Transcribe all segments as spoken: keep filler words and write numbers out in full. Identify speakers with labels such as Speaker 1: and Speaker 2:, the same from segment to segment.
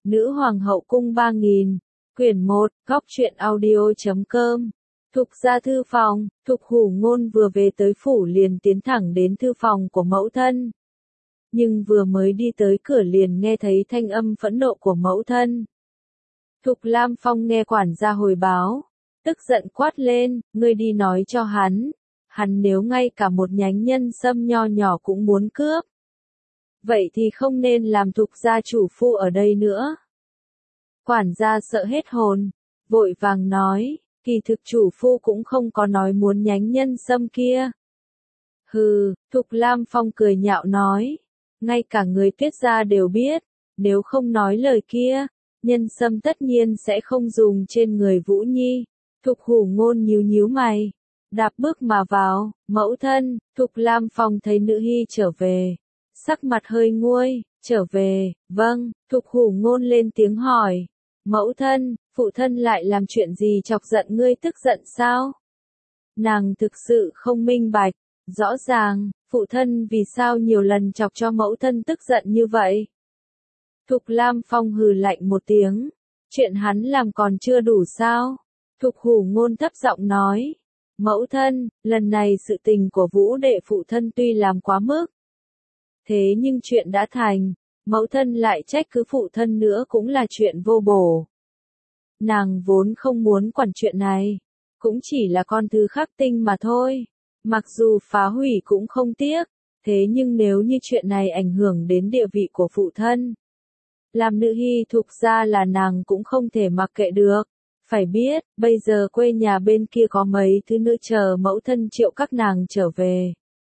Speaker 1: Nữ hoàng hậu cung ba nghìn, quyển một, góc truyện audio chấm com. Thục ra thư phòng, Thục Hủ Ngôn vừa về tới phủ liền tiến thẳng đến thư phòng của mẫu thân. Nhưng vừa mới đi tới cửa liền nghe thấy thanh âm phẫn nộ của mẫu thân. Thục Lam Phong nghe quản gia hồi báo, tức giận quát lên, ngươi đi nói cho hắn, hắn nếu ngay cả một nhánh nhân sâm nho nhỏ cũng muốn cướp. Vậy thì không nên làm Thục gia chủ phu ở đây nữa. Quản gia sợ hết hồn, vội vàng nói, kỳ thực chủ phu cũng không có nói muốn nhánh nhân sâm kia. Hừ, Thục Lam Phong cười nhạo nói, ngay cả người Tuyết gia đều biết, nếu không nói lời kia, nhân sâm tất nhiên sẽ không dùng trên người Vũ Nhi. Thục Hủ Ngôn nhíu nhíu mày, đạp bước mà vào, mẫu thân. Thục Lam Phong thấy nữ hy trở về, sắc mặt hơi nguôi, trở về, vâng. Thục Hủ Ngôn lên tiếng hỏi, mẫu thân, phụ thân lại làm chuyện gì chọc giận ngươi tức giận sao? Nàng thực sự không minh bạch, rõ ràng, phụ thân vì sao nhiều lần chọc cho mẫu thân tức giận như vậy? Thục Lam Phong hừ lạnh một tiếng, chuyện hắn làm còn chưa đủ sao? Thục Hủ Ngôn thấp giọng nói, mẫu thân, lần này sự tình của Vũ đệ phụ thân tuy làm quá mức. Thế nhưng chuyện đã thành, mẫu thân lại trách cứ phụ thân nữa cũng là chuyện vô bổ. Nàng vốn không muốn quản chuyện này, cũng chỉ là con thứ khắc tinh mà thôi, mặc dù phá hủy cũng không tiếc, thế nhưng nếu như chuyện này ảnh hưởng đến địa vị của phụ thân, làm nữ hy Thục gia là nàng cũng không thể mặc kệ được. Phải biết, bây giờ quê nhà bên kia có mấy thứ nữ chờ mẫu thân triệu các nàng trở về.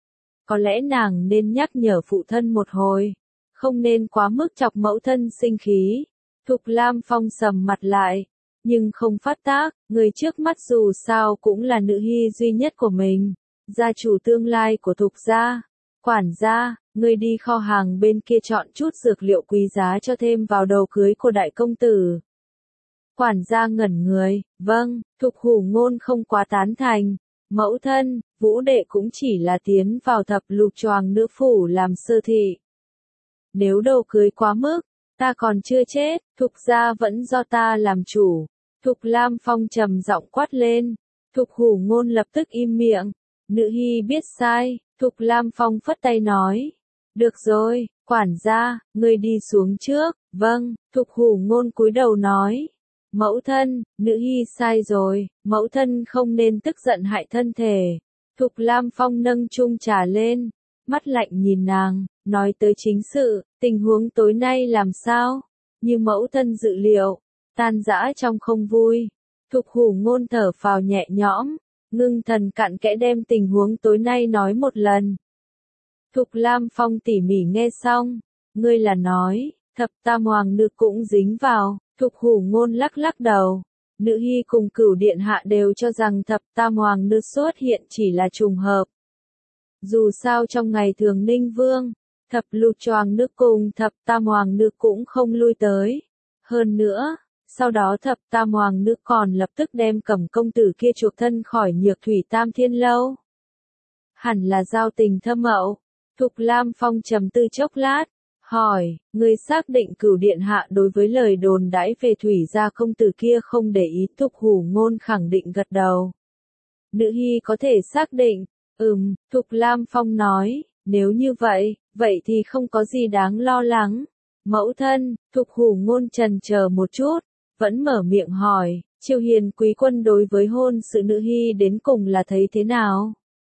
Speaker 1: Có lẽ nàng nên nhắc nhở phụ thân một hồi, không nên quá mức chọc mẫu thân sinh khí. Thục Lam Phong sầm mặt lại, nhưng không phát tác, người trước mắt dù sao cũng là nữ hy duy nhất của mình, gia chủ tương lai của Thục gia. Quản gia, người đi kho hàng bên kia chọn chút dược liệu quý giá cho thêm vào đầu cưới của đại công tử. Quản gia ngẩn người, vâng. Thục Hủ Ngôn không quá tán thành, mẫu thân, Vũ đệ cũng chỉ là tiến vào thập lục choàng nữ phủ làm sơ thị. Nếu đầu cưới quá mức, ta còn chưa chết, Thục gia vẫn do ta làm chủ. Thục Lam Phong trầm giọng quát lên, Thục Hủ Ngôn lập tức im miệng, nữ hy biết sai. Thục Lam Phong phất tay nói, được rồi, quản gia, ngươi đi xuống trước. Vâng. Thục Hủ Ngôn cúi đầu nói, mẫu thân, nữ hy sai rồi, mẫu thân không nên tức giận hại thân thể. Thục Lam Phong nâng chung trà lên, mắt lạnh nhìn nàng, nói tới chính sự, tình huống tối nay làm sao? Như mẫu thân dự liệu, tan rã trong không vui. Thục Hủ Ngôn thở phào nhẹ nhõm, ngưng thần cặn kẽ đem tình huống tối nay nói một lần. Thục Lam Phong tỉ mỉ nghe xong, ngươi là nói, thập tam hoàng nữ cũng dính vào. Thục Hủ Ngôn lắc lắc đầu, nữ hy cùng Cửu điện hạ đều cho rằng thập tam hoàng nữ xuất hiện chỉ là trùng hợp. Dù sao trong ngày thường Ninh Vương, thập lục choàng nữ cùng thập tam hoàng nữ cũng không lui tới. Hơn nữa, sau đó thập tam hoàng nữ còn lập tức đem Cẩm công tử kia chuộc thân khỏi Nhược Thủy Tam Thiên Lâu. Hẳn là giao tình thâm hậu. Thục Lam Phong trầm tư chốc lát, hỏi, ngươi xác định Cửu điện hạ đối với lời đồn đãi về Thủy gia công tử kia không để ý? Thục Hủ Ngôn khẳng định gật đầu. Nữ hy có thể xác định, ừm. Thục Lam Phong nói, nếu như vậy, vậy thì không có gì đáng lo lắng. Mẫu thân. Thục Hủ Ngôn trần chờ một chút, vẫn mở miệng hỏi, Triều Hiền quý quân đối với hôn sự nữ hy đến cùng là thấy thế nào?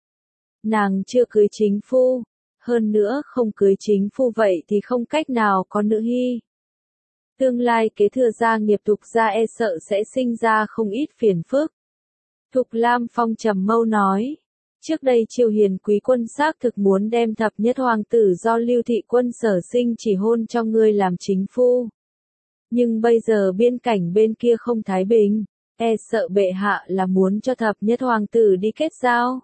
Speaker 1: Nàng chưa cưới chính phu. Hơn nữa không cưới chính phu vậy thì không cách nào có nữ hy. Tương lai kế thừa gia nghiệp Thục gia e sợ sẽ sinh ra không ít phiền phức. Thục Lam Phong trầm mâu nói, trước đây Triều Hiền quý quân xác thực muốn đem thập nhất hoàng tử do Lưu thị quân sở sinh chỉ hôn cho ngươi làm chính phu. Nhưng bây giờ biên cảnh bên kia không thái bình, e sợ bệ hạ là muốn cho thập nhất hoàng tử đi kết giao.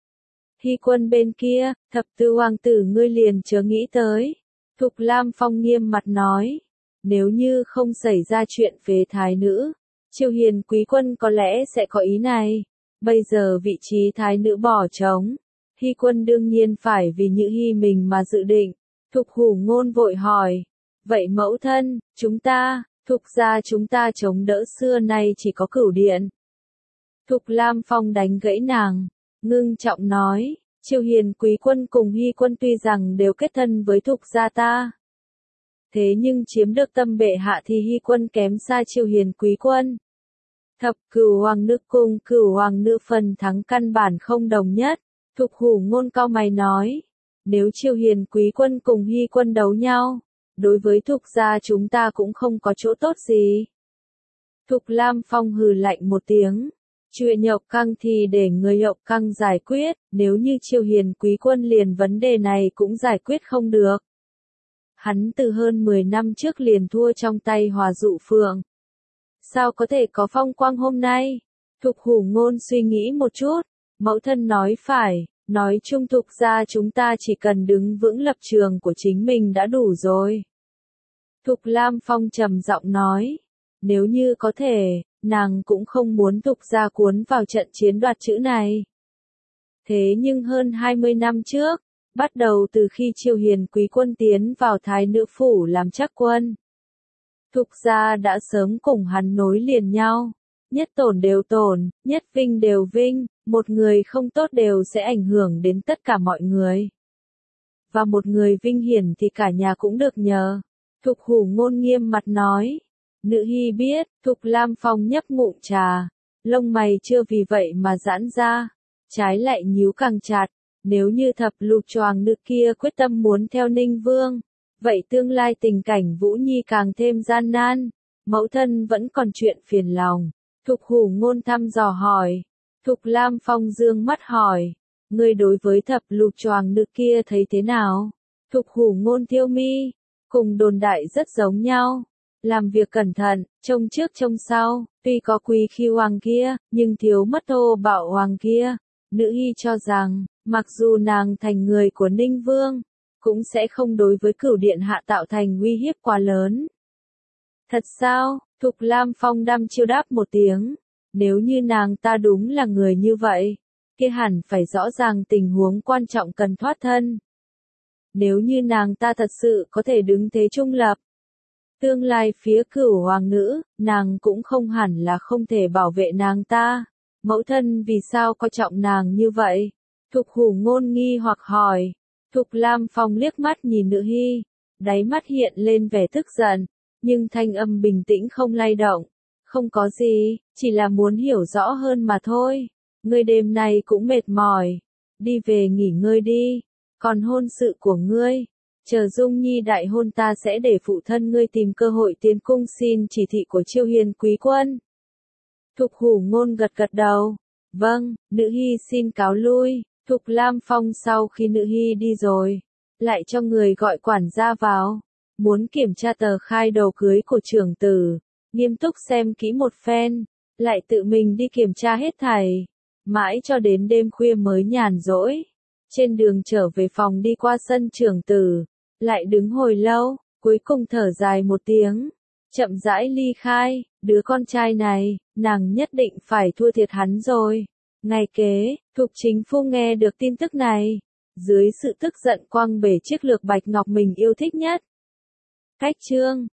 Speaker 1: Hy quân bên kia, thập tứ hoàng tử ngươi liền chớ nghĩ tới. Thục Lam Phong nghiêm mặt nói, nếu như không xảy ra chuyện phế thái nữ, Triều Hiền quý quân có lẽ sẽ có ý này. Bây giờ vị trí thái nữ bỏ trống, Hy quân đương nhiên phải vì Nhữ Hy mình mà dự định. Thục Hủ Ngôn vội hỏi, vậy mẫu thân, chúng ta, Thục gia chúng ta chống đỡ xưa nay chỉ có Cửu Điện. Thục Lam Phong đánh gãy nàng, ngưng trọng nói, Chiêu Hiền Quý Quân cùng Hy Quân tuy rằng đều kết thân với Thục gia ta. Thế nhưng chiếm được tâm bệ hạ thì Hy Quân kém xa Chiêu Hiền Quý Quân. Thập Cửu Hoàng nữ cùng Cửu Hoàng nữ phần thắng căn bản không đồng nhất. Thục Hủ Ngôn cau mày nói, nếu Chiêu Hiền Quý Quân cùng Hy Quân đấu nhau, đối với Thục gia chúng ta cũng không có chỗ tốt gì. Thục Lam Phong hừ lạnh một tiếng, chuyện Nhậu Căng thì để người Nhậu Căng giải quyết, nếu như Chiêu Hiền Quý Quân liền vấn đề này cũng giải quyết không được. Hắn từ hơn mười năm trước liền thua trong tay Hòa Dụ Phượng. Sao có thể có phong quang hôm nay? Thục Hủ Ngôn suy nghĩ một chút, mẫu thân nói phải, nói chung Thục gia chúng ta chỉ cần đứng vững lập trường của chính mình đã đủ rồi. Thục Lam Phong trầm giọng nói, nếu như có thể, nàng cũng không muốn Thục gia cuốn vào trận chiến đoạt chữ này. Thế nhưng hơn hai mươi năm trước, bắt đầu từ khi Chiêu Hiền Quý Quân tiến vào Thái Nữ Phủ làm trắc quân, Thục gia đã sớm cùng hắn nối liền nhau, nhất tổn đều tổn, nhất vinh đều vinh, một người không tốt đều sẽ ảnh hưởng đến tất cả mọi người. Và một người vinh hiển thì cả nhà cũng được nhờ. Thục Hủ Ngôn nghiêm mặt nói, nữ hy biết. Thục Lam Phong nhấp ngụm trà, lông mày chưa vì vậy mà giãn ra, trái lại nhíu càng chặt, nếu như thập lục choàng nữ kia quyết tâm muốn theo Ninh Vương, vậy tương lai tình cảnh Vũ Nhi càng thêm gian nan, mẫu thân vẫn còn chuyện phiền lòng. Thục Hủ Ngôn thăm dò hỏi, Thục Lam Phong dương mắt hỏi, ngươi đối với thập lục choàng nữ kia thấy thế nào? Thục Hủ Ngôn thiêu mi, cùng đồn đại rất giống nhau, làm việc cẩn thận, trông trước trông sau, tuy có quý khi hoàng kia, nhưng thiếu mất thô bạo hoàng kia. Nữ hy cho rằng, mặc dù nàng thành người của Ninh Vương, cũng sẽ không đối với Cửu Điện hạ tạo thành uy hiếp quá lớn. Thật sao? Thục Lam Phong đăm chiêu đáp một tiếng, nếu như nàng ta đúng là người như vậy, kia hẳn phải rõ ràng tình huống quan trọng cần thoát thân. Nếu như nàng ta thật sự có thể đứng thế trung lập, tương lai phía Cửu Hoàng nữ, nàng cũng không hẳn là không thể bảo vệ nàng ta. Mẫu thân vì sao coi trọng nàng như vậy? Thục Hủ Ngôn nghi hoặc hỏi. Thục Lam Phong liếc mắt nhìn nữ hy, đáy mắt hiện lên vẻ tức giận, nhưng thanh âm bình tĩnh không lay động. Không có gì, chỉ là muốn hiểu rõ hơn mà thôi. Ngươi đêm nay cũng mệt mỏi, đi về nghỉ ngơi đi. Còn hôn sự của ngươi, chờ Dung Nhi đại hôn ta sẽ để phụ thân ngươi tìm cơ hội tiến cung xin chỉ thị của Chiêu Hiền Quý Quân. Thục Hủ Ngôn gật gật đầu. Vâng, nữ hy xin cáo lui. Thục Lam Phong sau khi nữ hy đi rồi, lại cho người gọi quản gia vào, muốn kiểm tra tờ khai đồ cưới của trưởng tử, nghiêm túc xem kỹ một phen, lại tự mình đi kiểm tra hết thảy, mãi cho đến đêm khuya mới nhàn rỗi. Trên đường trở về phòng đi qua sân trưởng tử, lại đứng hồi lâu, cuối cùng thở dài một tiếng, chậm rãi ly khai, đứa con trai này, nàng nhất định phải thua thiệt hắn rồi. Ngày kế, Thục Chính Phu nghe được tin tức này, dưới sự tức giận quăng bể chiếc lược bạch ngọc mình yêu thích nhất. Cách chương